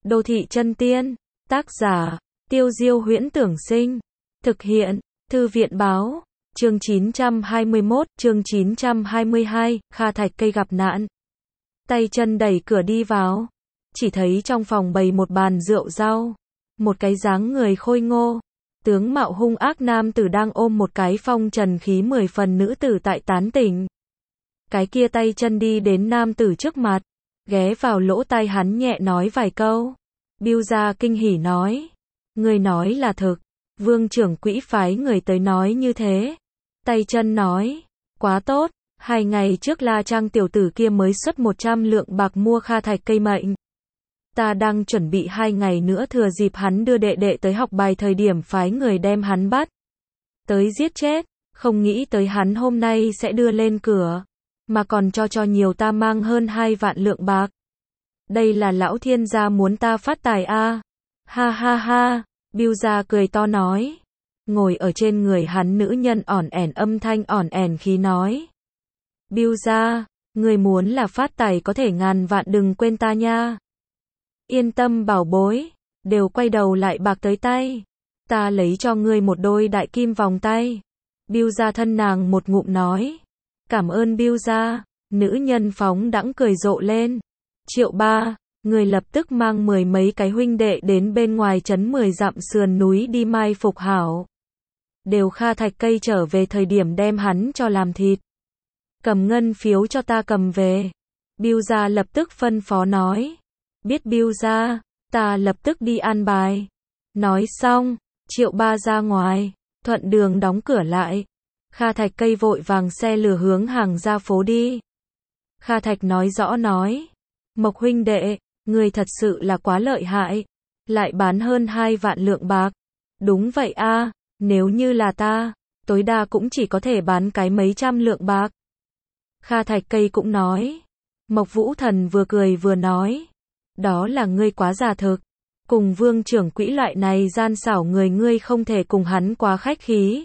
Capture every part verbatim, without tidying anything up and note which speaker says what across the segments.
Speaker 1: Đô thị chân tiên, tác giả, Tiêu Diêu Huyễn Tưởng Sinh, thực hiện, Thư viện Báo, chương chín trăm hai mươi mốt, chương chín trăm hai mươi hai, Kha Thạch Cây gặp nạn. Tay chân đẩy cửa đi vào, chỉ thấy trong phòng bày một bàn rượu rau, một cái dáng người khôi ngô, tướng mạo hung ác nam tử đang ôm một cái phong trần khí mười phần nữ tử tại tán tỉnh. Cái kia tay chân đi đến nam tử trước mặt, ghé vào lỗ tai hắn nhẹ nói vài câu. Bưu gia kinh hỉ nói, người nói là thực, vương trưởng quỹ phái người tới nói như thế. Tay chân nói, quá tốt, hai ngày trước La Trang tiểu tử kia mới xuất một trăm lượng bạc mua Kha Thạch Cây mệnh. Ta đang chuẩn bị hai ngày nữa thừa dịp hắn đưa đệ đệ tới học bài thời điểm phái người đem hắn bắt tới giết chết, không nghĩ tới hắn hôm nay sẽ đưa lên cửa, mà còn cho cho nhiều ta mang hơn hai vạn lượng bạc. Đây là lão thiên gia muốn ta phát tài a. À. Ha ha ha, Bưu gia cười to nói. Ngồi ở trên người hắn nữ nhân ỏn ẻn âm thanh ỏn ẻn khí nói. Bưu gia, người muốn là phát tài có thể ngàn vạn đừng quên ta nha. Yên tâm bảo bối, đều quay đầu lại bạc tới tay. Ta lấy cho ngươi một đôi đại kim vòng tay. Bưu gia thân nàng một ngụm nói. Cảm ơn Bưu gia, nữ nhân phóng đãng cười rộ lên. Triệu ba, người lập tức mang mười mấy cái huynh đệ đến bên ngoài trấn mười dặm sườn núi đi mai phục hảo. Đều Kha Thạch Cây trở về thời điểm đem hắn cho làm thịt. Cầm ngân phiếu cho ta cầm về. Bưu gia lập tức phân phó nói. Biết Bưu gia, ta lập tức đi an bài. Nói xong, Triệu ba ra ngoài, thuận đường đóng cửa lại. Kha Thạch Cây vội vàng xe lửa hướng hàng ra phố đi. Kha Thạch nói rõ nói. Mộc huynh đệ, người thật sự là quá lợi hại, lại bán hơn hai vạn lượng bạc. Đúng vậy a, à, nếu như là ta, tối đa cũng chỉ có thể bán cái mấy trăm lượng bạc. Kha Thạch Cây cũng nói. Mộc Vũ Thần vừa cười vừa nói. Đó là ngươi quá giả thực, cùng vương trưởng quỹ loại này gian xảo người ngươi không thể cùng hắn quá khách khí.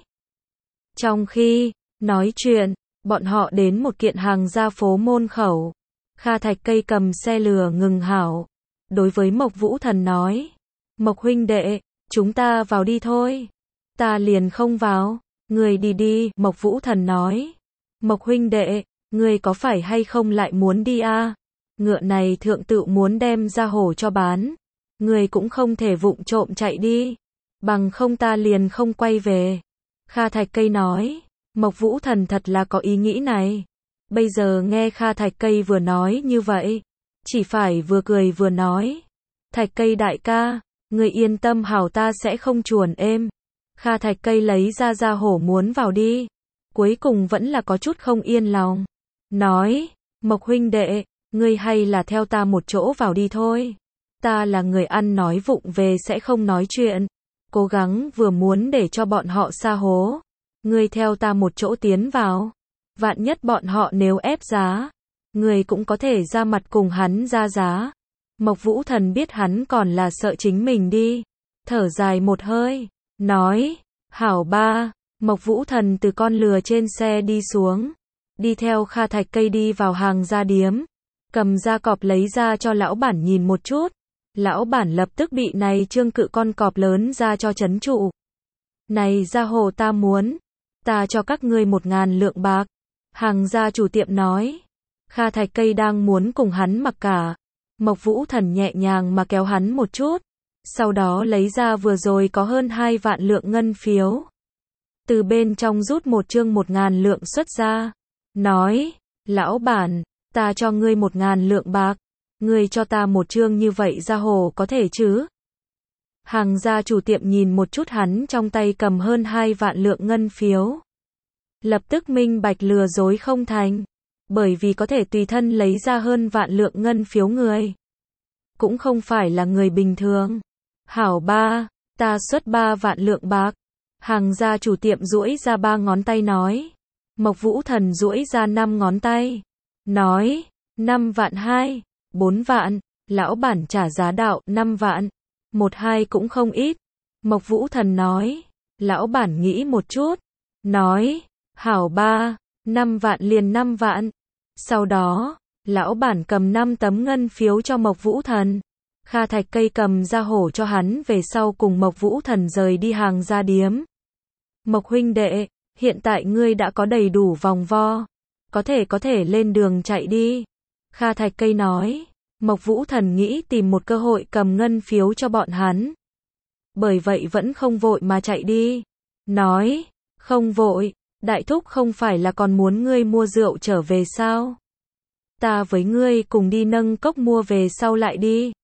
Speaker 1: Trong khi nói chuyện, bọn họ đến một kiện hàng ra phố môn khẩu. Kha Thạch Cây cầm xe lừa ngừng hảo. Đối với Mộc Vũ Thần nói. Mộc huynh đệ, chúng ta vào đi thôi. Ta liền không vào. Người đi đi, Mộc Vũ Thần nói. Mộc huynh đệ, người có phải hay không lại muốn đi a? À? Ngựa này thượng tự muốn đem ra hổ cho bán. Người cũng không thể vụng trộm chạy đi. Bằng không ta liền không quay về. Kha Thạch Cây nói. Mộc Vũ Thần thật là có ý nghĩ này. Bây giờ nghe Kha Thạch Cây vừa nói như vậy, chỉ phải vừa cười vừa nói. Thạch Cây đại ca, người yên tâm hảo ta sẽ không chuồn êm. Kha Thạch Cây lấy ra ra hổ muốn vào đi. Cuối cùng vẫn là có chút không yên lòng. Nói, Mộc huynh đệ, ngươi hay là theo ta một chỗ vào đi thôi. Ta là người ăn nói vụng về sẽ không nói chuyện. Cố gắng vừa muốn để cho bọn họ sa hố. Ngươi theo ta một chỗ tiến vào. Vạn nhất bọn họ nếu ép giá, người cũng có thể ra mặt cùng hắn ra giá. Mộc Vũ Thần biết hắn còn là sợ chính mình đi. Thở dài một hơi, nói, hảo ba. Mộc Vũ Thần từ con lừa trên xe đi xuống, đi theo Kha Thạch Cây đi vào hàng gia điếm, cầm ra cọp lấy ra cho lão bản nhìn một chút. Lão bản lập tức bị này trương cự con cọp lớn ra cho trấn trụ. Này gia hồ ta muốn, ta cho các ngươi một ngàn lượng bạc. Hàng gia chủ tiệm nói. Kha Thạch Cây đang muốn cùng hắn mặc cả. Mộc Vũ Thần nhẹ nhàng mà kéo hắn một chút. Sau đó lấy ra vừa rồi có hơn hai vạn lượng ngân phiếu. Từ bên trong rút một chương một ngàn lượng xuất ra. Nói, lão bản, ta cho ngươi một ngàn lượng bạc. Ngươi cho ta một chương như vậy ra hồ có thể chứ? Hàng gia chủ tiệm nhìn một chút hắn trong tay cầm hơn hai vạn lượng ngân phiếu. Lập tức minh bạch lừa dối không thành. Bởi vì có thể tùy thân lấy ra hơn vạn lượng ngân phiếu người. Cũng không phải là người bình thường. Hảo ba, ta xuất ba vạn lượng bạc. Hàng gia chủ tiệm duỗi ra ba ngón tay nói. Mộc Vũ Thần duỗi ra năm ngón tay. Nói, năm vạn hai, bốn vạn, lão bản trả giá đạo, năm vạn. Một hai cũng không ít. Mộc Vũ Thần nói, lão bản nghĩ một chút. Nói, hảo ba, năm vạn liền năm vạn. Sau đó, lão bản cầm năm tấm ngân phiếu cho Mộc Vũ Thần. Kha Thạch Cây cầm ra hổ cho hắn về sau cùng Mộc Vũ Thần rời đi hàng gia điếm. Mộc huynh đệ, hiện tại ngươi đã có đầy đủ vòng vo, có thể có thể lên đường chạy đi. Kha Thạch Cây nói, Mộc Vũ Thần nghĩ tìm một cơ hội cầm ngân phiếu cho bọn hắn. Bởi vậy vẫn không vội mà chạy đi. Nói, không vội, đại thúc không phải là còn muốn ngươi mua rượu trở về sao? Ta với ngươi cùng đi nâng cốc mua về sau lại đi.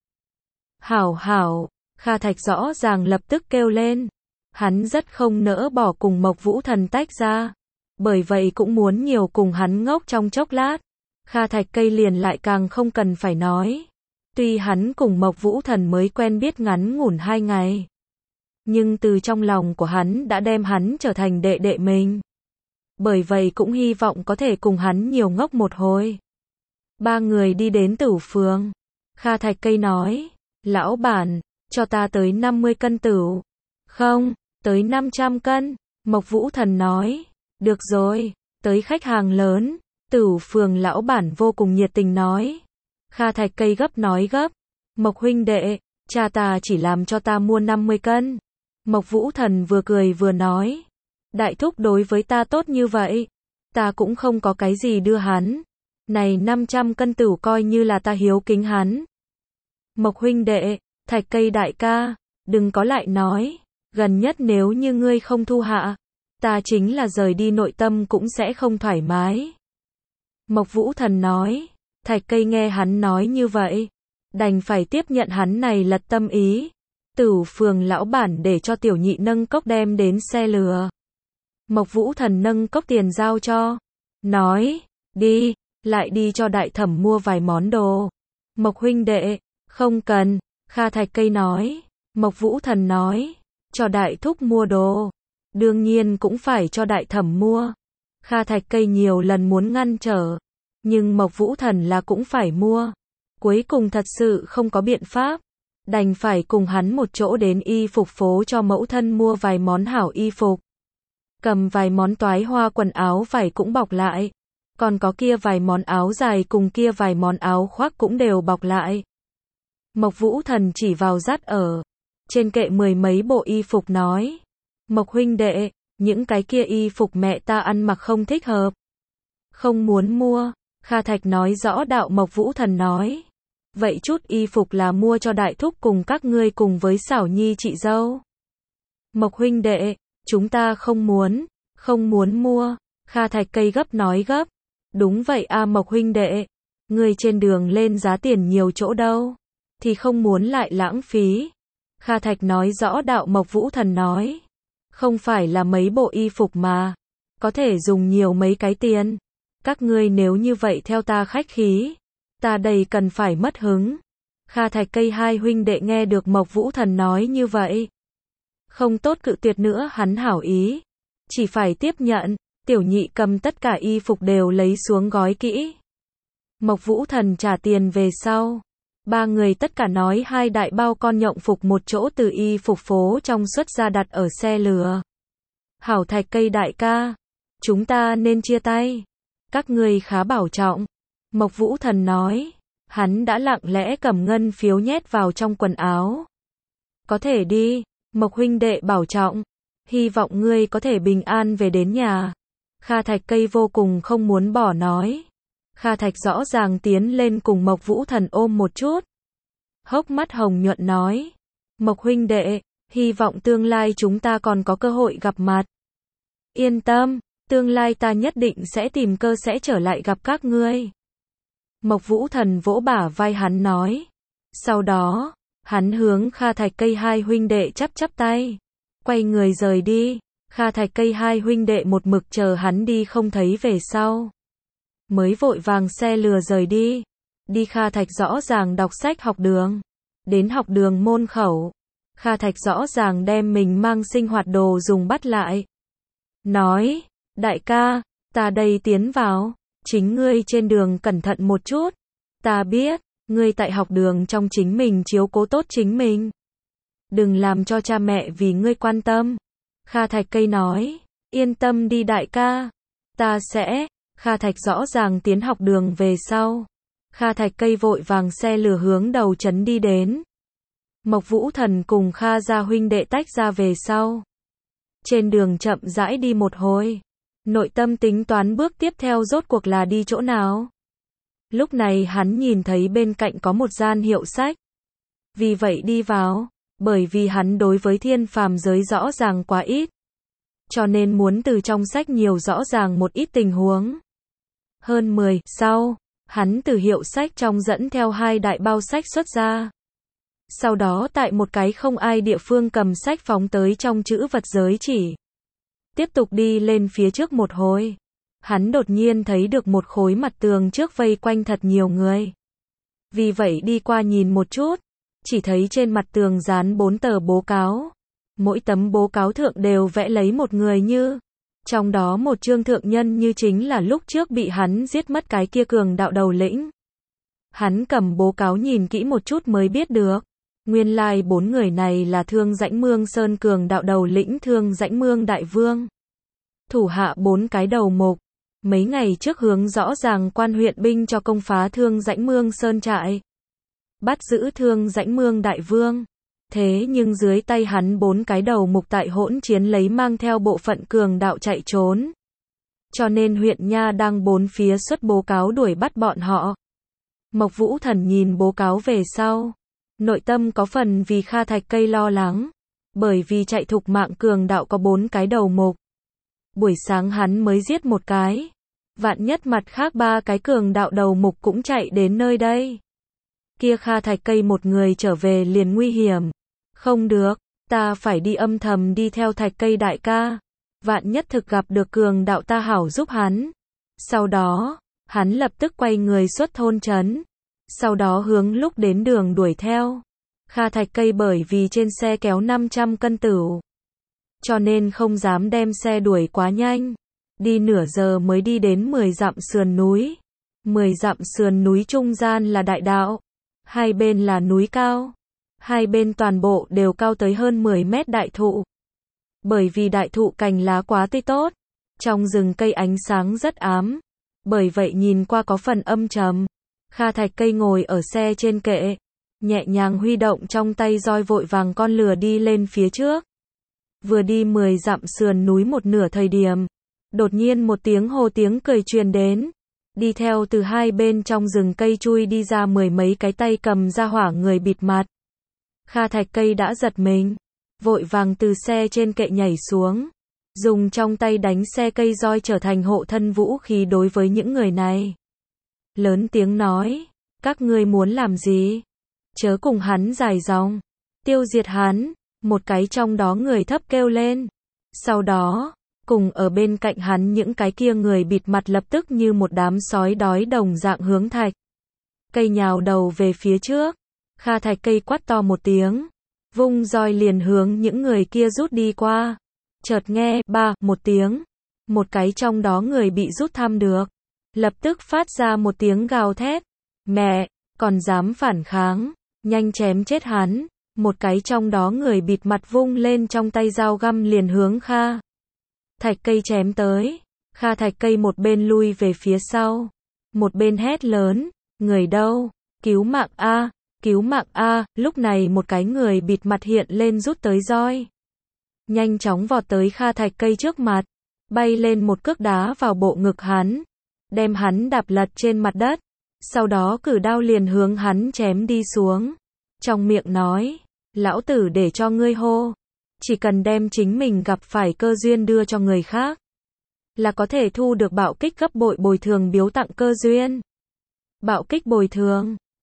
Speaker 1: Hảo hảo, Kha Thạch rõ ràng lập tức kêu lên. Hắn rất không nỡ bỏ cùng Mộc Vũ Thần tách ra. Bởi vậy cũng muốn nhiều cùng hắn ngốc trong chốc lát. Kha Thạch Cây liền lại càng không cần phải nói. Tuy hắn cùng Mộc Vũ Thần mới quen biết ngắn ngủn hai ngày. Nhưng từ trong lòng của hắn đã đem hắn trở thành đệ đệ mình. Bởi vậy cũng hy vọng có thể cùng hắn nhiều ngốc một hồi. Ba người đi đến Tửu Phường. Kha Thạch Cây nói, lão bản, cho ta tới năm mươi cân tửu. Không, tới năm trăm cân. Mộc Vũ Thần nói, được rồi, tới khách hàng lớn. Tửu Phường lão bản vô cùng nhiệt tình nói. Kha Thạch Cây gấp nói gấp, Mộc huynh đệ, cha ta chỉ làm cho ta mua năm mươi cân. Mộc Vũ Thần vừa cười vừa nói, đại thúc đối với ta tốt như vậy, ta cũng không có cái gì đưa hắn. Này năm trăm cân tửu coi như là ta hiếu kính hắn. Mộc huynh đệ, Thạch Cây đại ca, đừng có lại nói, gần nhất nếu như ngươi không thu hạ, ta chính là rời đi nội tâm cũng sẽ không thoải mái. Mộc Vũ Thần nói, Thạch Cây nghe hắn nói như vậy, đành phải tiếp nhận hắn này lật tâm ý. Tửu Phường lão bản để cho tiểu nhị nâng cốc đem đến xe lừa. Mộc Vũ Thần nâng cốc tiền giao cho, nói, đi, lại đi cho đại thẩm mua vài món đồ. Mộc huynh đệ, không cần. Kha Thạch Cây nói. Mộc Vũ Thần nói, cho đại thúc mua đồ, đương nhiên cũng phải cho đại thẩm mua. Kha Thạch Cây nhiều lần muốn ngăn trở, nhưng Mộc Vũ Thần là cũng phải mua. Cuối cùng thật sự không có biện pháp, đành phải cùng hắn một chỗ đến y phục phố cho mẫu thân mua vài món hảo y phục. Cầm vài món toái hoa quần áo vải cũng bọc lại, còn có kia vài món áo dài cùng kia vài món áo khoác cũng đều bọc lại. Mộc Vũ Thần chỉ vào dắt ở trên kệ mười mấy bộ y phục nói, Mộc huynh đệ, những cái kia y phục mẹ ta ăn mặc không thích hợp, không muốn mua. Kha Thạch nói rõ đạo. Mộc Vũ Thần nói, vậy chút y phục là mua cho đại thúc cùng các ngươi cùng với Xảo Nhi chị dâu. Mộc huynh đệ, chúng ta không muốn, không muốn mua. Kha Thạch Cây gấp nói gấp, đúng vậy a Mộc huynh đệ, ngươi trên đường lên giá tiền nhiều chỗ đâu, thì không muốn lại lãng phí. Kha Thạch nói rõ đạo. Mộc Vũ Thần nói, không phải là mấy bộ y phục mà, có thể dùng nhiều mấy cái tiền. Các ngươi nếu như vậy theo ta khách khí, ta đây cần phải mất hứng. Kha Thạch Cây hai huynh đệ nghe được Mộc Vũ Thần nói như vậy, không tốt cự tuyệt nữa hắn hảo ý, chỉ phải tiếp nhận. Tiểu nhị cầm tất cả y phục đều lấy xuống gói kỹ. Mộc Vũ Thần trả tiền về sau, ba người tất cả nói hai đại bao con nhộng phục một chỗ từ y phục phố trong xuất ra đặt ở xe lừa. Hảo Thạch Cây đại ca, chúng ta nên chia tay, các ngươi khá bảo trọng. Mộc Vũ Thần nói, hắn đã lặng lẽ cầm ngân phiếu nhét vào trong quần áo. Có thể đi, Mộc huynh đệ bảo trọng, hy vọng ngươi có thể bình an về đến nhà. Kha Thạch Cây vô cùng không muốn bỏ nói. Kha Thạch rõ ràng tiến lên cùng Mộc Vũ Thần ôm một chút. Hốc mắt hồng nhuận nói, Mộc huynh đệ, hy vọng tương lai chúng ta còn có cơ hội gặp mặt. Yên tâm, tương lai ta nhất định sẽ tìm cơ sẽ trở lại gặp các ngươi. Mộc Vũ Thần vỗ bả vai hắn nói. Sau đó, hắn hướng Kha Thạch Cây hai huynh đệ chắp chắp tay, quay người rời đi. Kha Thạch Cây hai huynh đệ một mực chờ hắn đi không thấy về sau, mới vội vàng xe lừa rời đi. Đi Kha Thạch rõ ràng đọc sách học đường. Đến học đường môn khẩu, Kha Thạch rõ ràng đem mình mang sinh hoạt đồ dùng bắt lại. Nói, đại ca, ta đây tiến vào, chính ngươi trên đường cẩn thận một chút. Ta biết, ngươi tại học đường trong chính mình chiếu cố tốt chính mình. Đừng làm cho cha mẹ vì ngươi quan tâm. Kha Thạch Cây nói, yên tâm đi đại ca, ta sẽ. Kha Thạch rõ ràng tiến học đường về sau, Kha Thạch Cây vội vàng xe lừa hướng đầu trấn đi đến. Mộc Vũ Thần cùng Kha gia huynh đệ tách ra về sau. Trên đường chậm rãi đi một hồi. Nội tâm tính toán bước tiếp theo rốt cuộc là đi chỗ nào. Lúc này hắn nhìn thấy bên cạnh có một gian hiệu sách. Vì vậy đi vào, bởi vì hắn đối với thiên phàm giới rõ ràng quá ít. Cho nên muốn từ trong sách nhiều rõ ràng một ít tình huống. Hơn mười sau, hắn từ hiệu sách trong dẫn theo hai đại bao sách xuất ra. Sau đó tại một cái không ai địa phương cầm sách phóng tới trong chữ vật giới chỉ. Tiếp tục đi lên phía trước một hồi. Hắn đột nhiên thấy được một khối mặt tường trước vây quanh thật nhiều người. Vì vậy đi qua nhìn một chút. Chỉ thấy trên mặt tường dán bốn tờ bố cáo. Mỗi tấm bố cáo thượng đều vẽ lấy một người như. Trong đó một chương thượng nhân như chính là lúc trước bị hắn giết mất cái kia cường đạo đầu lĩnh. Hắn cầm bố cáo nhìn kỹ một chút mới biết được. Nguyên lai bốn người này là Thương Dãnh Mương Sơn cường đạo đầu lĩnh Thương Dãnh Mương Đại Vương. Thủ hạ bốn cái đầu mục. Mấy ngày trước hướng rõ ràng quan huyện binh cho công phá Thương Dãnh Mương Sơn trại. Bắt giữ Thương Dãnh Mương Đại Vương. Thế nhưng dưới tay hắn bốn cái đầu mục tại hỗn chiến lấy mang theo bộ phận cường đạo chạy trốn. Cho nên huyện Nha đang bốn phía xuất bố cáo đuổi bắt bọn họ. Mộc Vũ Thần nhìn bố cáo về sau. Nội tâm có phần vì Kha Thạch Cây lo lắng. Bởi vì chạy thục mạng cường đạo có bốn cái đầu mục. Buổi sáng hắn mới giết một cái. Vạn nhất mặt khác ba cái cường đạo đầu mục cũng chạy đến nơi đây. Kia Kha Thạch Cây một người trở về liền nguy hiểm. Không được, ta phải đi âm thầm đi theo Thạch Cây đại ca. Vạn nhất thực gặp được cường đạo ta hảo giúp hắn. Sau đó, hắn lập tức quay người xuất thôn trấn. Sau đó hướng lúc đến đường đuổi theo. Kha Thạch Cây bởi vì trên xe kéo năm trăm cân tửu. Cho nên không dám đem xe đuổi quá nhanh. Đi nửa giờ mới đi đến mười dặm sườn núi. mười dặm sườn núi trung gian là đại đạo. Hai bên là núi cao. Hai bên toàn bộ đều cao tới hơn mười mét đại thụ. Bởi vì đại thụ cành lá quá tươi tốt. Trong rừng cây ánh sáng rất ám. Bởi vậy nhìn qua có phần âm trầm. Kha Thạch Cây ngồi ở xe trên kệ. Nhẹ nhàng huy động trong tay roi vội vàng con lừa đi lên phía trước. Vừa đi mười dặm sườn núi một nửa thời điểm. Đột nhiên một tiếng hô tiếng cười truyền đến. Đi theo từ hai bên trong rừng cây chui đi ra mười mấy cái tay cầm ra hỏa người bịt mặt. Kha Thạch Cây đã giật mình. Vội vàng từ xe trên kệ nhảy xuống. Dùng trong tay đánh xe cây roi trở thành hộ thân vũ khí đối với những người này. Lớn tiếng nói. Các ngươi muốn làm gì? Chớ cùng hắn dài dòng. Tiêu diệt hắn. Một cái trong đó người thấp kêu lên. Sau đó, cùng ở bên cạnh hắn những cái kia người bịt mặt lập tức như một đám sói đói đồng dạng hướng Thạch Cây nhào đầu về phía trước. Kha Thạch Cây quát to một tiếng. Vung roi liền hướng những người kia rút đi qua. Chợt nghe, ba, một tiếng. Một cái trong đó người bị rút thăm được. Lập tức phát ra một tiếng gào thét. Mẹ, còn dám phản kháng. Nhanh chém chết hắn. Một cái trong đó người bịt mặt vung lên trong tay dao găm liền hướng Kha Thạch Cây chém tới. Kha Thạch Cây một bên lui về phía sau. Một bên hét lớn. Người đâu? Cứu mạng A, cứu mạng A. Lúc này một cái người bịt mặt hiện lên rút tới roi. Nhanh chóng vọt tới Kha Thạch Cây trước mặt. Bay lên một cước đá vào bộ ngực hắn. Đem hắn đạp lật trên mặt đất. Sau đó cử đao liền hướng hắn chém đi xuống. Trong miệng nói. Lão tử để cho ngươi hô. Chỉ cần đem chính mình gặp phải cơ duyên đưa cho người khác. Là có thể thu được bạo kích gấp bội bồi thường biếu tặng cơ duyên. Bạo kích bồi thường.